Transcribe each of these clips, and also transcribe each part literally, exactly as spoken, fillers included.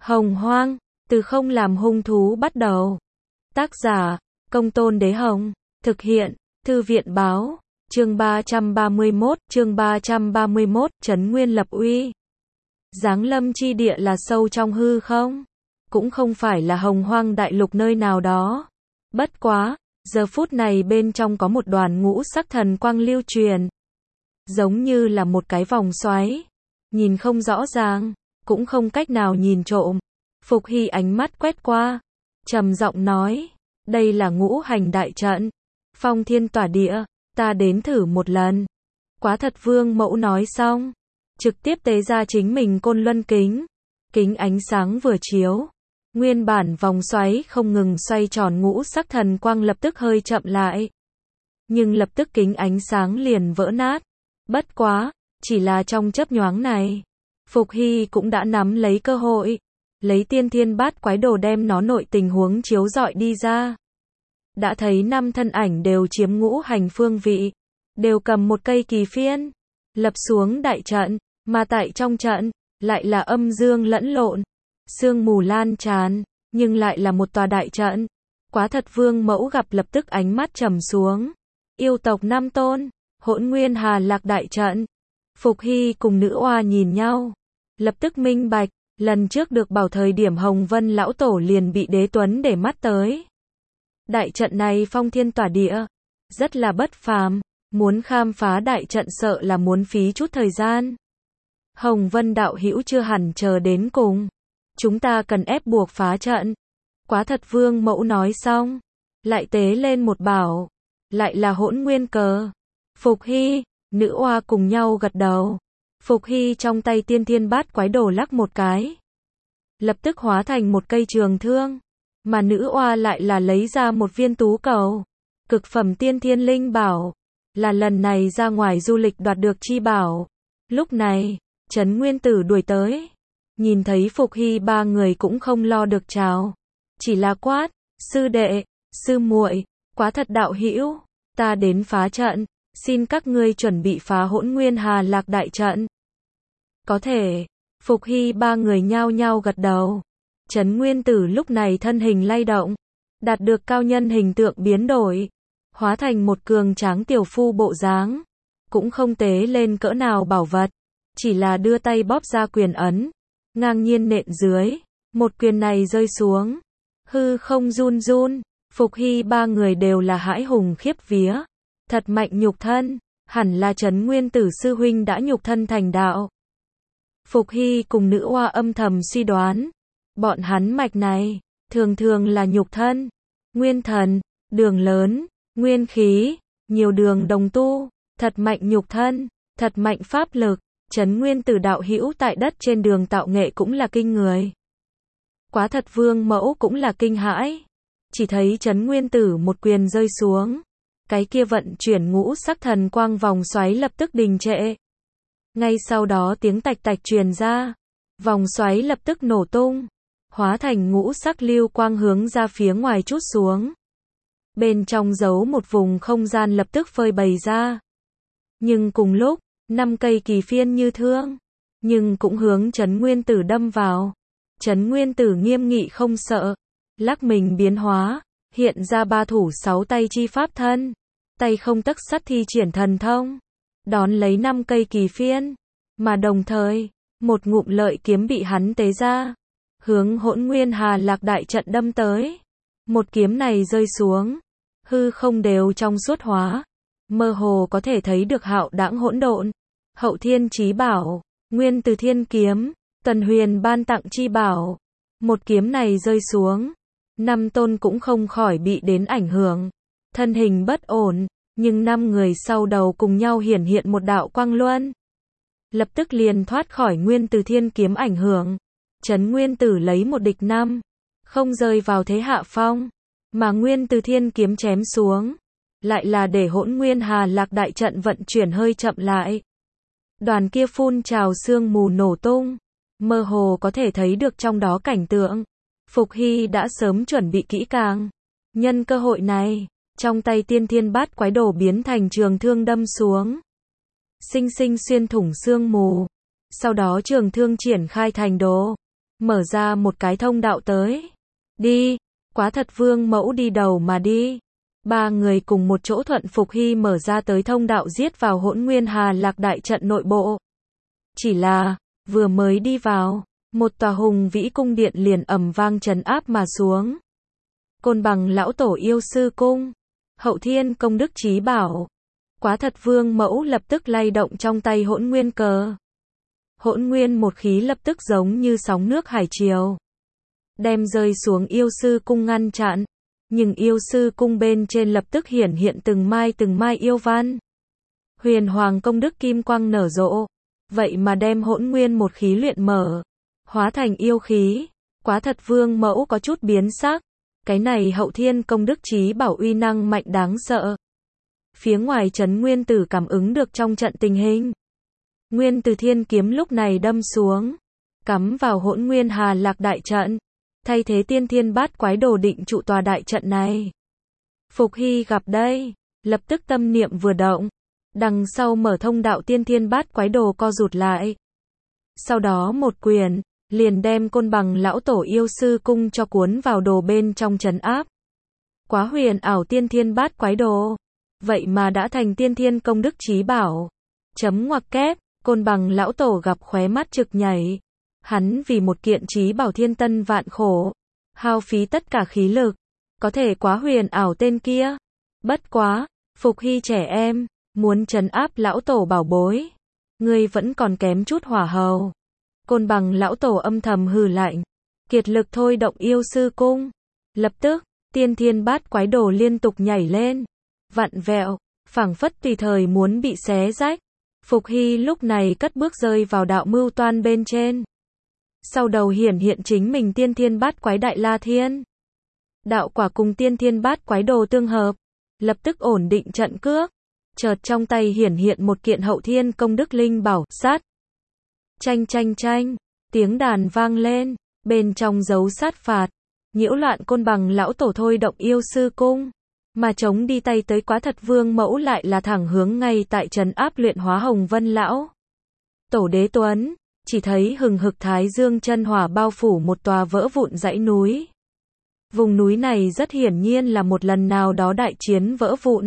Hồng Hoang, từ không làm hung thú bắt đầu. Tác giả, Công Tôn Đế Hồng. Thực hiện, Thư viện Báo. Chương ba trăm ba mươi mốt, chương ba trăm ba mươi mốt, Trấn Nguyên lập uy. Giáng lâm chi địa là sâu trong hư không? Cũng không phải là Hồng Hoang đại lục nơi nào đó. Bất quá, giờ phút này bên trong có một đoàn ngũ sắc thần quang lưu truyền. Giống như là một cái vòng xoáy. Nhìn không rõ ràng, cũng không cách nào nhìn trộm. Phục Hy ánh mắt quét qua, trầm giọng nói, đây là ngũ hành đại trận, phong thiên tỏa địa, ta đến thử một lần. Quá thật Vương Mẫu nói xong, trực tiếp tế ra chính mình Côn Luân kính, kính ánh sáng vừa chiếu, nguyên bản vòng xoáy không ngừng xoay tròn ngũ sắc thần quang lập tức hơi chậm lại. Nhưng lập tức kính ánh sáng liền vỡ nát. Bất quá, chỉ là trong chớp nhoáng này, Phục Hy cũng đã nắm lấy cơ hội, lấy tiên thiên bát quái đồ đem nó nội tình huống chiếu rọi đi ra. Đã thấy năm thân ảnh đều chiếm ngũ hành phương vị, đều cầm một cây kỳ phiên, lập xuống đại trận, mà tại trong trận, lại là âm dương lẫn lộn, sương mù lan tràn, nhưng lại là một tòa đại trận. Quá thật Vương Mẫu gặp lập tức ánh mắt trầm xuống. Yêu tộc Nam Tôn, Hỗn Nguyên Hà Lạc đại trận. Phục Hy cùng nữ oa nhìn nhau, lập tức minh bạch, lần trước được bảo thời điểm Hồng Vân lão tổ liền bị Đế Tuấn để mắt tới. Đại trận này phong thiên tỏa địa, rất là bất phàm, muốn khám phá đại trận sợ là muốn phí chút thời gian. Hồng Vân đạo hữu chưa hẳn chờ đến cùng, chúng ta cần ép buộc phá trận. Quá thật Vương Mẫu nói xong, lại tế lên một bảo, lại là Hỗn Nguyên cờ. Phục Hy, nữ oa cùng nhau gật đầu. Phục Hy trong tay tiên thiên bát quái đồ lắc một cái, lập tức hóa thành một cây trường thương, mà nữ oa lại là lấy ra một viên tú cầu, cực phẩm tiên thiên linh bảo, là lần này ra ngoài du lịch đoạt được chi bảo. Lúc này, Trấn Nguyên Tử đuổi tới, nhìn thấy Phục Hy ba người cũng không lo được chào, chỉ là quát, sư đệ, sư muội, Quá thật đạo hữu, ta đến phá trận, xin các ngươi chuẩn bị phá Hỗn Nguyên Hà Lạc đại trận. Có thể. Phục Hy ba người nhao nhao gật đầu. Trấn Nguyên Tử lúc này thân hình lay động, đạt được cao nhân hình tượng biến đổi, hóa thành một cường tráng tiểu phu bộ dáng, cũng không tế lên cỡ nào bảo vật, chỉ là đưa tay bóp ra quyền ấn, ngang nhiên nện dưới, một quyền này rơi xuống, hư không run run. Phục Hy ba người đều là hãi hùng khiếp vía, thật mạnh nhục thân, hẳn là Trấn Nguyên Tử sư huynh đã nhục thân thành đạo. Phục Hy cùng nữ oa âm thầm suy đoán, bọn hắn mạch này, thường thường là nhục thân, nguyên thần, đường lớn, nguyên khí, nhiều đường đồng tu, thật mạnh nhục thân, thật mạnh pháp lực. Trấn Nguyên Tử đạo hữu tại đất trên đường tạo nghệ cũng là kinh người. Quá thật Vương Mẫu cũng là kinh hãi, chỉ thấy Trấn Nguyên Tử một quyền rơi xuống, cái kia vận chuyển ngũ sắc thần quang vòng xoáy lập tức đình trệ. Ngay sau đó tiếng tạch tạch truyền ra, vòng xoáy lập tức nổ tung, hóa thành ngũ sắc lưu quang hướng ra phía ngoài trút xuống. Bên trong giấu một vùng không gian lập tức phơi bày ra. Nhưng cùng lúc, năm cây kỳ phiên như thương, nhưng cũng hướng Trấn Nguyên Tử đâm vào. Trấn Nguyên Tử nghiêm nghị không sợ, lắc mình biến hóa, hiện ra ba thủ sáu tay chi pháp thân, tay không tấc sắt thi triển thần thông, đón lấy năm cây kỳ phiên, mà đồng thời, một ngụm lợi kiếm bị hắn tế ra, hướng Hỗn Nguyên Hà Lạc đại trận đâm tới. Một kiếm này rơi xuống, hư không đều trong suốt hóa, mơ hồ có thể thấy được hạo đãng hỗn độn, hậu thiên chí bảo, nguyên từ thiên kiếm, Tần Huyền ban tặng chi bảo. Một kiếm này rơi xuống, năm tôn cũng không khỏi bị đến ảnh hưởng, thân hình bất ổn, nhưng năm người sau đầu cùng nhau hiển hiện một đạo quang luân, lập tức liền thoát khỏi nguyên từ thiên kiếm ảnh hưởng. Trấn Nguyên Tử lấy một địch năm, không rơi vào thế hạ phong, mà nguyên từ thiên kiếm chém xuống, lại là để Hỗn Nguyên Hà Lạc đại trận vận chuyển hơi chậm lại. Đoàn kia phun trào sương mù nổ tung, mơ hồ có thể thấy được trong đó cảnh tượng. Phục Hy đã sớm chuẩn bị kỹ càng, nhân cơ hội này, trong tay tiên thiên bát quái đồ biến thành trường thương đâm xuống, sinh sinh xuyên thủng sương mù. Sau đó trường thương triển khai thành đồ, mở ra một cái thông đạo tới. Đi, Quá Thật Vương mẫu đi đầu mà đi. Ba người cùng một chỗ thuận Phục Hy mở ra tới thông đạo giết vào Hỗn Nguyên Hà Lạc đại trận nội bộ. Chỉ là, vừa mới đi vào, một tòa hùng vĩ cung điện liền ầm vang trấn áp mà xuống. Côn Bằng lão tổ yêu sư cung, Hậu Thiên công đức chí bảo. Quá Thật Vương mẫu lập tức lay động trong tay hỗn nguyên cờ. Hỗn nguyên một khí lập tức giống như sóng nước hải triều, đem rơi xuống yêu sư cung ngăn chặn. Nhưng yêu sư cung bên trên lập tức hiển hiện từng mai từng mai yêu văn. Huyền hoàng công đức kim quang nở rộ, vậy mà đem hỗn nguyên một khí luyện mở, hóa thành yêu khí. Quá Thật Vương mẫu có chút biến sắc. Cái này Hậu Thiên công đức chí bảo uy năng mạnh đáng sợ. Phía ngoài trấn Nguyên Tử cảm ứng được trong trận tình hình. Nguyên Tử Thiên kiếm lúc này đâm xuống, cắm vào Hỗn Nguyên Hà Lạc đại trận, thay thế Tiên Thiên Bát Quái Đồ định trụ tòa đại trận này. Phục Hy gặp đây, lập tức tâm niệm vừa động, đằng sau mở thông đạo Tiên Thiên Bát Quái Đồ co rụt lại. Sau đó một quyền, liền đem Côn Bằng lão tổ yêu sư cung cho cuốn vào đồ bên trong trấn áp. Quá huyền ảo Tiên Thiên Bát Quái Đồ, vậy mà đã thành Tiên Thiên công đức chí bảo. Chấm ngoặc kép, Côn Bằng lão tổ gặp khóe mắt trực nhảy. Hắn vì một kiện chí bảo thiên tân vạn khổ, hao phí tất cả khí lực, có thể quá huyền ảo tên kia. Bất quá, Phục Hy trẻ em, muốn trấn áp lão tổ bảo bối, ngươi vẫn còn kém chút hỏa hầu. Côn Bằng lão tổ âm thầm hừ lạnh, kiệt lực thôi động yêu sư cung. Lập tức, Tiên Thiên Bát Quái Đồ liên tục nhảy lên, vặn vẹo, phảng phất tùy thời muốn bị xé rách. Phục Hy lúc này cất bước rơi vào đạo mưu toan bên trên. Sau đầu hiển hiện chính mình Tiên Thiên Bát Quái Đại La Thiên. Đạo quả cùng Tiên Thiên Bát Quái Đồ tương hợp, lập tức ổn định trận cước. Chợt trong tay hiển hiện một kiện Hậu Thiên công đức linh bảo, sát. Chanh chanh chanh, tiếng đàn vang lên, bên trong giấu sát phạt, nhiễu loạn Côn Bằng lão tổ thôi động yêu sư cung, mà chống đi tay tới Quá Thật Vương mẫu lại là thẳng hướng ngay tại trấn áp luyện hóa Hồng Vân lão tổ Đế Tuấn. Chỉ thấy hừng hực thái dương chân hỏa bao phủ một tòa vỡ vụn dãy núi. Vùng núi này rất hiển nhiên là một lần nào đó đại chiến vỡ vụn,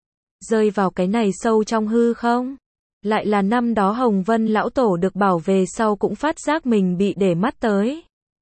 rơi vào cái này sâu trong hư không. Lại là năm đó Hồng Vân lão tổ được bảo về sau cũng phát giác mình bị để mắt tới.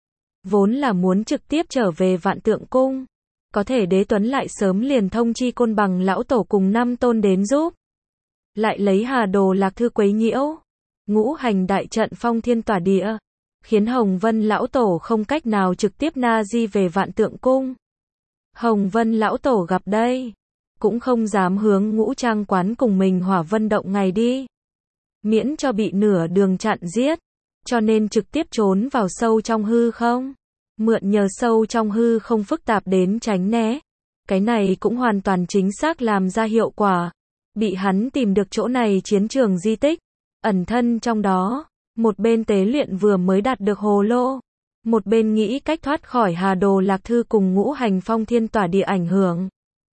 Vốn là muốn trực tiếp trở về Vạn Tượng Cung, có thể Đế Tuấn lại sớm liền thông chi Côn Bằng lão tổ cùng năm tôn đến giúp. Lại lấy Hà Đồ Lạc Thư quấy nhiễu, ngũ hành đại trận phong thiên tỏa địa, khiến Hồng Vân lão tổ không cách nào trực tiếp na di về Vạn Tượng Cung. Hồng Vân lão tổ gặp đây, cũng không dám hướng Ngũ Trang quán cùng mình Hỏa Vân động ngày đi, miễn cho bị nửa đường chặn giết, cho nên trực tiếp trốn vào sâu trong hư không, mượn nhờ sâu trong hư không phức tạp đến tránh né. Cái này cũng hoàn toàn chính xác làm ra hiệu quả, bị hắn tìm được chỗ này chiến trường di tích, ẩn thân trong đó, một bên tế luyện vừa mới đạt được hồ lô, một bên nghĩ cách thoát khỏi Hà Đồ Lạc Thư cùng ngũ hành phong thiên tỏa địa ảnh hưởng.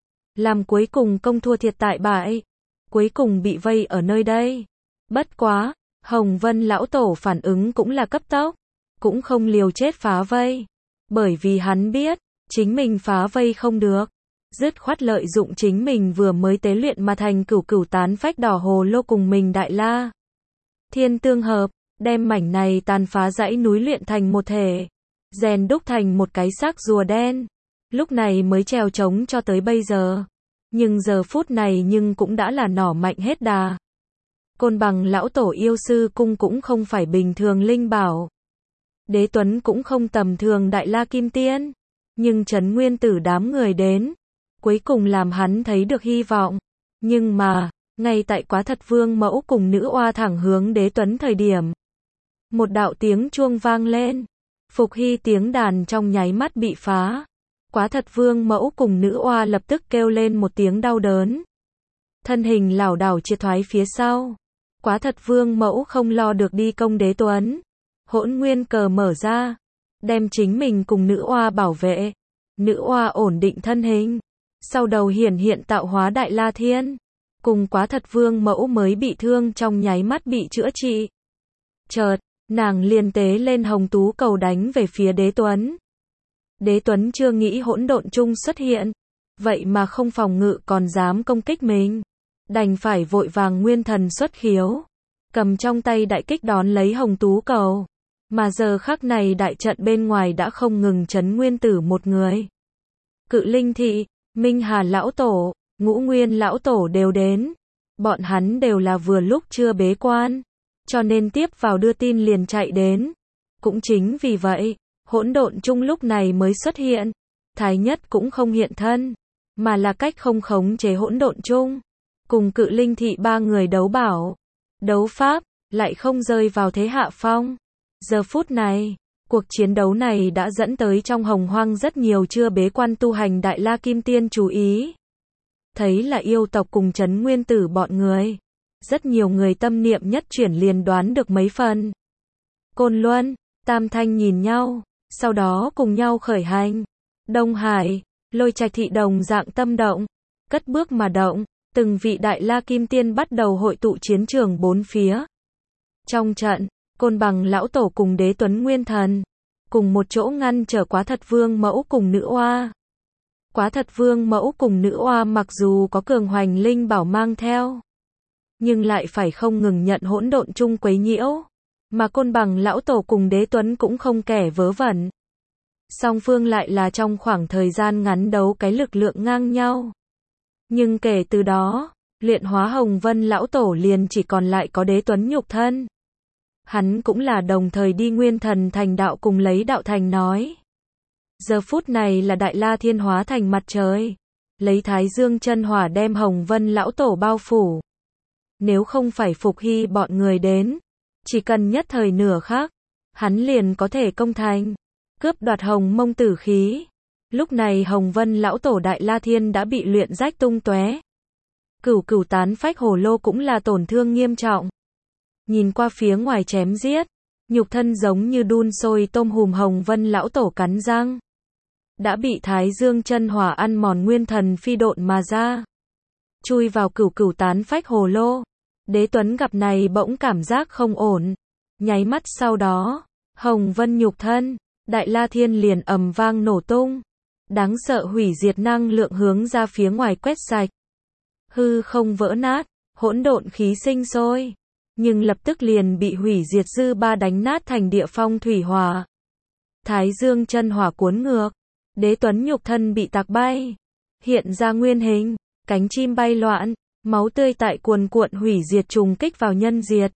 Làm cuối cùng công thua thiệt tại bại, cuối cùng bị vây ở nơi đây. Bất quá, Hồng Vân lão tổ phản ứng cũng là cấp tốc, cũng không liều chết phá vây, bởi vì hắn biết, chính mình phá vây không được, dứt khoát lợi dụng chính mình vừa mới tế luyện mà thành cửu cửu tán phách đỏ hồ lô cùng mình Đại La Thiên tương hợp, đem mảnh này tàn phá dãy núi luyện thành một thể, rèn đúc thành một cái xác rùa đen, lúc này mới trèo trống cho tới bây giờ. Nhưng giờ phút này nhưng cũng đã là nỏ mạnh hết đà. Côn Bằng lão tổ yêu sư cung cũng không phải bình thường linh bảo. Đế Tuấn cũng không tầm thường Đại La Kim Tiên. Nhưng Trấn Nguyên Tử đám người đến, cuối cùng làm hắn thấy được hy vọng. Nhưng mà, ngay tại Quá Thật Vương mẫu cùng nữ oa thẳng hướng Đế Tuấn thời điểm, một đạo tiếng chuông vang lên. Phục Hy tiếng đàn trong nháy mắt bị phá. Quá Thật Vương mẫu cùng nữ oa lập tức kêu lên một tiếng đau đớn. Thân hình lảo đảo triệt thoái phía sau. Quá Thật Vương mẫu không lo được đi công Đế Tuấn. Hỗn nguyên cờ mở ra, đem chính mình cùng nữ oa bảo vệ. Nữ oa ổn định thân hình, sau đầu hiển hiện tạo hóa Đại La Thiên, cùng Quá Thật Vương mẫu mới bị thương trong nháy mắt bị chữa trị. Chợt, nàng liền tế lên hồng tú cầu đánh về phía Đế Tuấn. Đế Tuấn chưa nghĩ hỗn độn chung xuất hiện, vậy mà không phòng ngự còn dám công kích mình, đành phải vội vàng nguyên thần xuất khiếu, cầm trong tay đại kích đón lấy hồng tú cầu. Mà giờ khắc này đại trận bên ngoài đã không ngừng Trấn Nguyên Tử một người. Cự Linh Thị, Minh Hà lão tổ, Ngũ Nguyên lão tổ đều đến. Bọn hắn đều là vừa lúc chưa bế quan, cho nên tiếp vào đưa tin liền chạy đến. Cũng chính vì vậy, hỗn độn chung lúc này mới xuất hiện. Thái Nhất cũng không hiện thân, mà là cách không khống chế hỗn độn chung, cùng Cự Linh Thị ba người đấu bảo, đấu pháp, lại không rơi vào thế hạ phong. Giờ phút này, cuộc chiến đấu này đã dẫn tới trong hồng hoang rất nhiều chưa bế quan tu hành Đại La Kim Tiên chú ý. Thấy là yêu tộc cùng Trấn Nguyên Tử bọn người, rất nhiều người tâm niệm nhất chuyển liền đoán được mấy phần. Côn Luân, Tam Thanh nhìn nhau, sau đó cùng nhau khởi hành. Đông Hải, Lôi Trạch Thị đồng dạng tâm động, cất bước mà động, từng vị Đại La Kim Tiên bắt đầu hội tụ chiến trường bốn phía. Trong trận, Côn Bằng lão tổ cùng Đế Tuấn Nguyên Thần, cùng một chỗ ngăn trở Quá Thật Vương Mẫu cùng Nữ Oa. Quá Thật Vương Mẫu cùng Nữ Oa mặc dù có cường hoành linh bảo mang theo, nhưng lại phải không ngừng nhận hỗn độn chung quấy nhiễu, mà Côn Bằng lão tổ cùng Đế Tuấn cũng không kẻ vớ vẩn. Song phương lại là trong khoảng thời gian ngắn đấu cái lực lượng ngang nhau. Nhưng kể từ đó, luyện hóa Hồng Vân lão tổ liền chỉ còn lại có Đế Tuấn nhục thân. Hắn cũng là đồng thời đi nguyên thần thành đạo cùng lấy đạo thành nói. Giờ phút này là Đại La Thiên hóa thành mặt trời, lấy Thái Dương chân hỏa đem Hồng Vân lão tổ bao phủ. Nếu không phải Phục Hy bọn người đến, chỉ cần nhất thời nửa khắc, hắn liền có thể công thành, cướp đoạt Hồng Mông tử khí. Lúc này Hồng Vân lão tổ Đại La Thiên đã bị luyện rách tung tóe. Cửu Cửu Tán Phách Hồ Lô cũng là tổn thương nghiêm trọng. Nhìn qua phía ngoài chém giết, nhục thân giống như đun sôi tôm hùm. Hồng Vân lão tổ cắn răng, đã bị Thái Dương chân hỏa ăn mòn, nguyên thần phi độn mà ra, chui vào Cửu Cửu Tán Phách Hồ Lô. Đế Tuấn gặp này bỗng cảm giác không ổn, nháy mắt sau đó, Hồng Vân nhục thân, Đại La Thiên liền ầm vang nổ tung, đáng sợ hủy diệt năng lượng hướng ra phía ngoài quét sạch. Hư không vỡ nát, hỗn độn khí sinh sôi, nhưng lập tức liền bị hủy diệt dư ba đánh nát thành địa phong thủy hỏa. Thái Dương chân hỏa cuốn ngược, Đế Tuấn nhục thân bị tạc bay, hiện ra nguyên hình, cánh chim bay loạn, máu tươi tại cuồn cuộn hủy diệt trùng kích vào nhân diệt.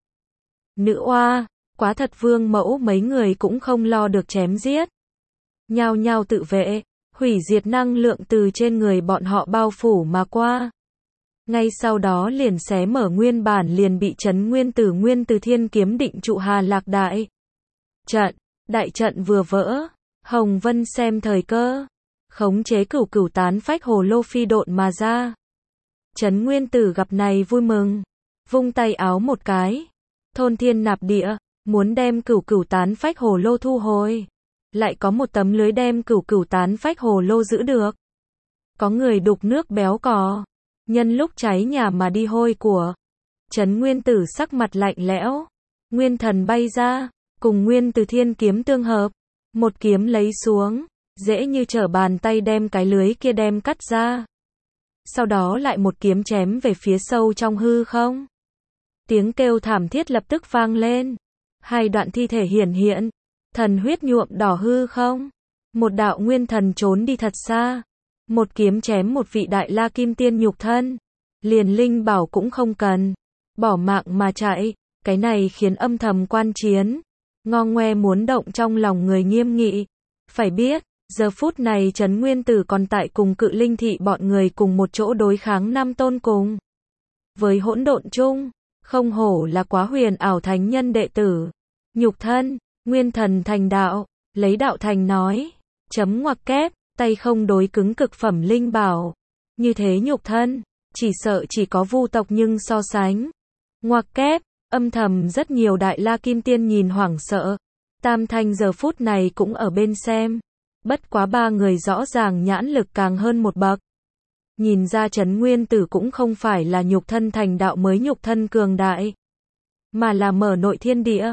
Nữ Oa, Quá Thật Vương Mẫu mấy người cũng không lo được chém giết, nhao nhao tự vệ, hủy diệt năng lượng từ trên người bọn họ bao phủ mà qua. Ngay sau đó liền xé mở nguyên bản liền bị Trấn Nguyên Tử Nguyên Từ Thiên kiếm định trụ Hà Lạc đại trận. Đại trận vừa vỡ, Hồng Vân xem thời cơ, khống chế Cửu Cửu Tán Phách Hồ Lô phi độn mà ra. Trấn Nguyên Tử gặp này vui mừng, vung tay áo một cái, thôn thiên nạp địa, muốn đem Cửu Cửu Tán Phách Hồ Lô thu hồi. Lại có một tấm lưới đem Cửu Cửu Tán Phách Hồ Lô giữ được. Có người đục nước béo cò, nhân lúc cháy nhà mà đi hôi của. Trấn Nguyên Tử sắc mặt lạnh lẽo, nguyên thần bay ra, cùng Nguyên Từ Thiên kiếm tương hợp, một kiếm lấy xuống, dễ như trở bàn tay đem cái lưới kia đem cắt ra. Sau đó lại một kiếm chém về phía sâu trong hư không. Tiếng kêu thảm thiết lập tức vang lên, hai đoạn thi thể hiển hiện, thần huyết nhuộm đỏ hư không. Một đạo nguyên thần trốn đi thật xa, một kiếm chém một vị Đại La Kim Tiên nhục thân, liền linh bảo cũng không cần, bỏ mạng mà chạy. Cái này khiến âm thầm quan chiến, ngo ngoe muốn động trong lòng người nghiêm nghị. Phải biết, giờ phút này Trấn Nguyên Tử còn tại cùng Cự Linh Thị bọn người cùng một chỗ đối kháng năm tôn cùng. Với hỗn độn chung, không hổ là quá huyền ảo thánh nhân đệ tử. Nhục thân, nguyên thần thành đạo, lấy đạo thành nói, chấm ngoặc kép, tay không đối cứng cực phẩm linh bảo. Như thế nhục thân, chỉ sợ chỉ có vu tộc nhưng so sánh. Ngoặc kép, âm thầm rất nhiều Đại La Kim Tiên nhìn hoảng sợ. Tam Thanh giờ phút này cũng ở bên xem. Bất quá ba người rõ ràng nhãn lực càng hơn một bậc. Nhìn ra Trấn Nguyên Tử cũng không phải là nhục thân thành đạo mới nhục thân cường đại, mà là mở nội thiên địa.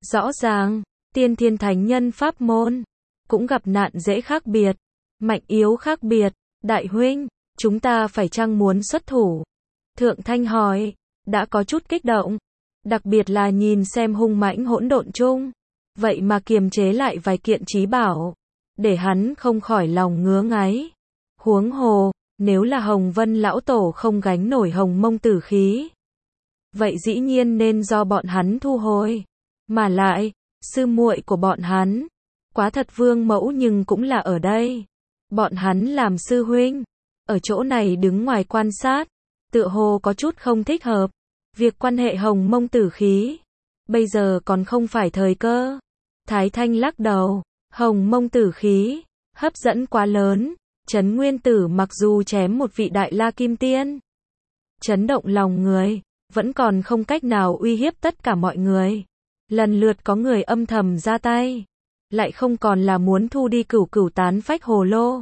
Rõ ràng, tiên thiên thánh nhân pháp môn, cũng gặp nạn dễ khác biệt, mạnh yếu khác biệt. Đại huynh, chúng ta phải chăng muốn xuất thủ? Thượng Thanh hỏi, đã có chút kích động, đặc biệt là nhìn xem hung mãnh hỗn độn chung, vậy mà kiềm chế lại vài kiện trí bảo, để hắn không khỏi lòng ngứa ngáy. Huống hồ, nếu là Hồng Vân lão tổ không gánh nổi hồng mông tử khí, vậy dĩ nhiên nên do bọn hắn thu hồi. Mà lại, sư muội của bọn hắn, Quá Thật Vương mẫu nhưng cũng là ở đây. Bọn hắn làm sư huynh, ở chỗ này đứng ngoài quan sát, tựa hồ có chút không thích hợp. Việc quan hệ hồng mông tử khí, bây giờ còn không phải thời cơ. Thái Thanh lắc đầu, hồng mông tử khí, hấp dẫn quá lớn. Trấn Nguyên Tử mặc dù chém một vị đại la kim tiên, chấn động lòng người, vẫn còn không cách nào uy hiếp tất cả mọi người. Lần lượt có người âm thầm ra tay, lại không còn là muốn thu đi cửu cửu tán phách hồ lô,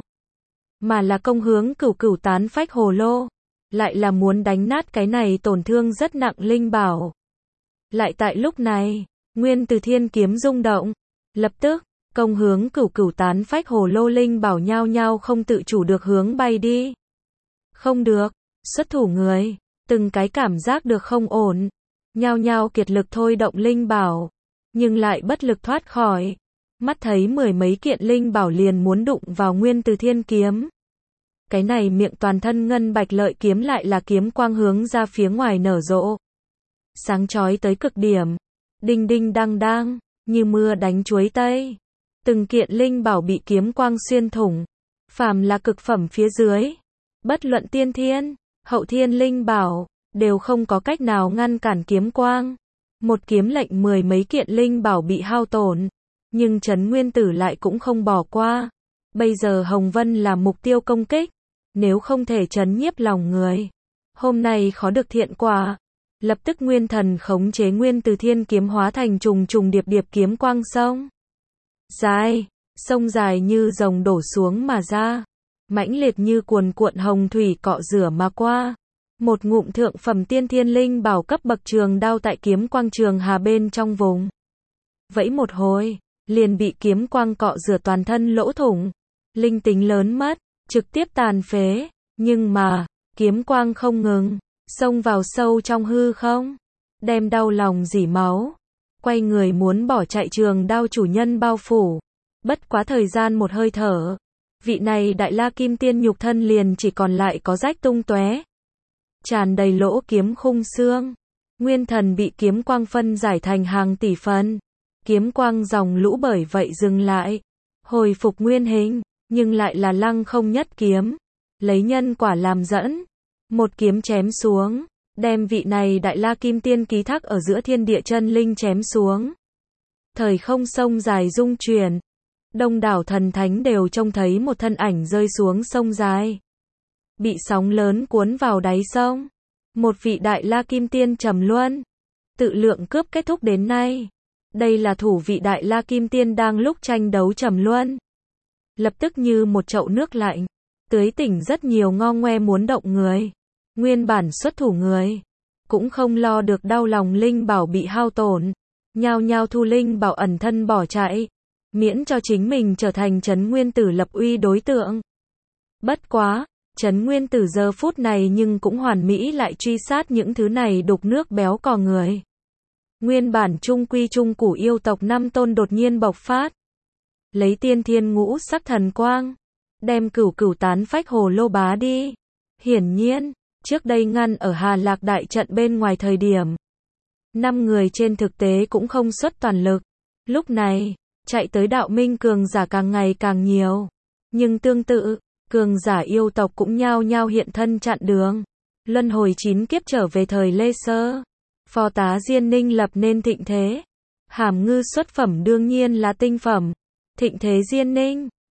mà là công hướng cửu cửu tán phách hồ lô, lại là muốn đánh nát cái này tổn thương rất nặng linh bảo. Lại tại lúc này, Nguyên Từ Thiên kiếm rung động, lập tức công hướng cửu cửu tán phách hồ lô linh bảo nhao nhao không tự chủ được hướng bay đi. Không được, xuất thủ người, từng cái cảm giác được không ổn, nhao nhao kiệt lực thôi động linh bảo, nhưng lại bất lực thoát khỏi. Mắt thấy mười mấy kiện linh bảo liền muốn đụng vào Nguyên Từ Thiên kiếm. Cái này miệng toàn thân ngân bạch lợi kiếm lại là kiếm quang hướng ra phía ngoài nở rộ, sáng chói tới cực điểm, đinh đinh đang đang, như mưa đánh chuối tây. Từng kiện linh bảo bị kiếm quang xuyên thủng, phàm là cực phẩm phía dưới, bất luận tiên thiên, hậu thiên linh bảo, đều không có cách nào ngăn cản kiếm quang. Một kiếm lệnh mười mấy kiện linh bảo bị hao tổn, nhưng Trấn Nguyên Tử lại cũng không bỏ qua. Bây giờ Hồng Vân là mục tiêu công kích, nếu không thể trấn nhiếp lòng người, hôm nay khó được thiện quả. Lập tức nguyên thần khống chế Nguyên Từ Thiên kiếm hóa thành trùng trùng điệp điệp kiếm quang sông dài, sông dài như rồng đổ xuống mà ra, mãnh liệt như cuồn cuộn hồng thủy cọ rửa mà qua. Một ngụm thượng phẩm tiên thiên linh bảo cấp bậc trường đao tại kiếm quang trường hà bên trong vùng vẫy một hồi, liền bị kiếm quang cọ rửa toàn thân lỗ thủng, linh tính lớn mất, trực tiếp tàn phế. Nhưng mà, kiếm quang không ngừng, xông vào sâu trong hư không, đem đau lòng rỉ máu, quay người muốn bỏ chạy trường đao chủ nhân bao phủ. Bất quá thời gian một hơi thở, vị này đại la kim tiên nhục thân liền chỉ còn lại có rách tung tóe, tràn đầy lỗ kiếm khung xương. Nguyên thần bị kiếm quang phân giải thành hàng tỷ phần, kiếm quang dòng lũ bởi vậy dừng lại, hồi phục nguyên hình, nhưng lại là lăng không nhất kiếm, lấy nhân quả làm dẫn, một kiếm chém xuống, đem vị này đại la kim tiên ký thác ở giữa thiên địa chân linh chém xuống. Thời không sông dài rung chuyển, đông đảo thần thánh đều trông thấy một thân ảnh rơi xuống sông dài, bị sóng lớn cuốn vào đáy sông. Một vị đại la kim tiên trầm luân, tự lượng cướp kết thúc đến nay. Đây là thủ vị đại la kim tiên đang lúc tranh đấu trầm luân, lập tức như một chậu nước lạnh, tưới tỉnh rất nhiều ngo ngoe muốn động người. Nguyên bản xuất thủ người, cũng không lo được đau lòng linh bảo bị hao tổn, nhao nhao thu linh bảo ẩn thân bỏ chạy, miễn cho chính mình trở thành Trấn Nguyên Tử lập uy đối tượng. Bất quá, Trấn Nguyên Tử giờ phút này nhưng cũng hoàn mỹ lại truy sát những thứ này đục nước béo cò người. Nguyên bản trung quy trung củ yêu tộc năm tôn đột nhiên bộc phát, lấy tiên thiên ngũ sắc thần quang, đem cửu cửu tán phách hồ lô bá đi. Hiển nhiên, trước đây ngăn ở Hà Lạc đại trận bên ngoài thời điểm, năm người trên thực tế cũng không xuất toàn lực. Lúc này, chạy tới đạo minh cường giả càng ngày càng nhiều, nhưng tương tự, cường giả yêu tộc cũng nhao nhao hiện thân chặn đường. Luân hồi chín kiếp trở về thời Lê Sơ, phò tá Diên Ninh lập nên thịnh thế. Hàm Ngư xuất phẩm đương nhiên là tinh phẩm, thịnh thế Diên Ninh,